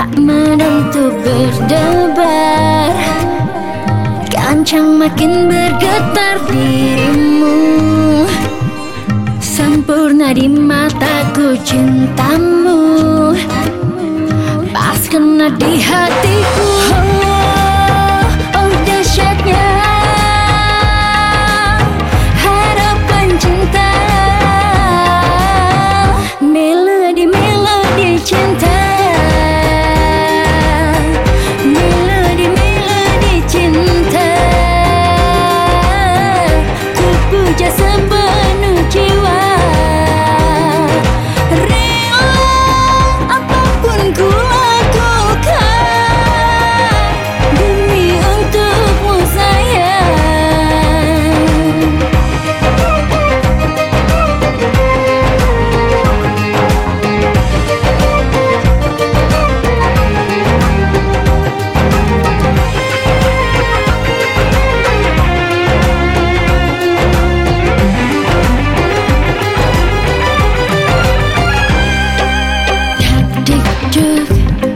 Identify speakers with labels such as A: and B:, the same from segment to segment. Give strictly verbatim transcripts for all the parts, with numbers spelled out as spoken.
A: tak menentu berdebar, kencang makin bergetar dirimu. Sempurna di mataku cintamu, pas kena di hatiku. Oh, oh dahsyatnya harapan cinta, melodi-melodi cinta, melodi-melodi cinta. Ku puja sepenuh jiwa, rela apapun ku lakukan demi untukmu sayang. Dik-dik,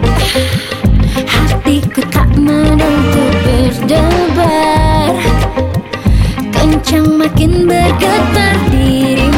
A: hatiku tak menentu berdebar, kencang makin bergetar dirimu.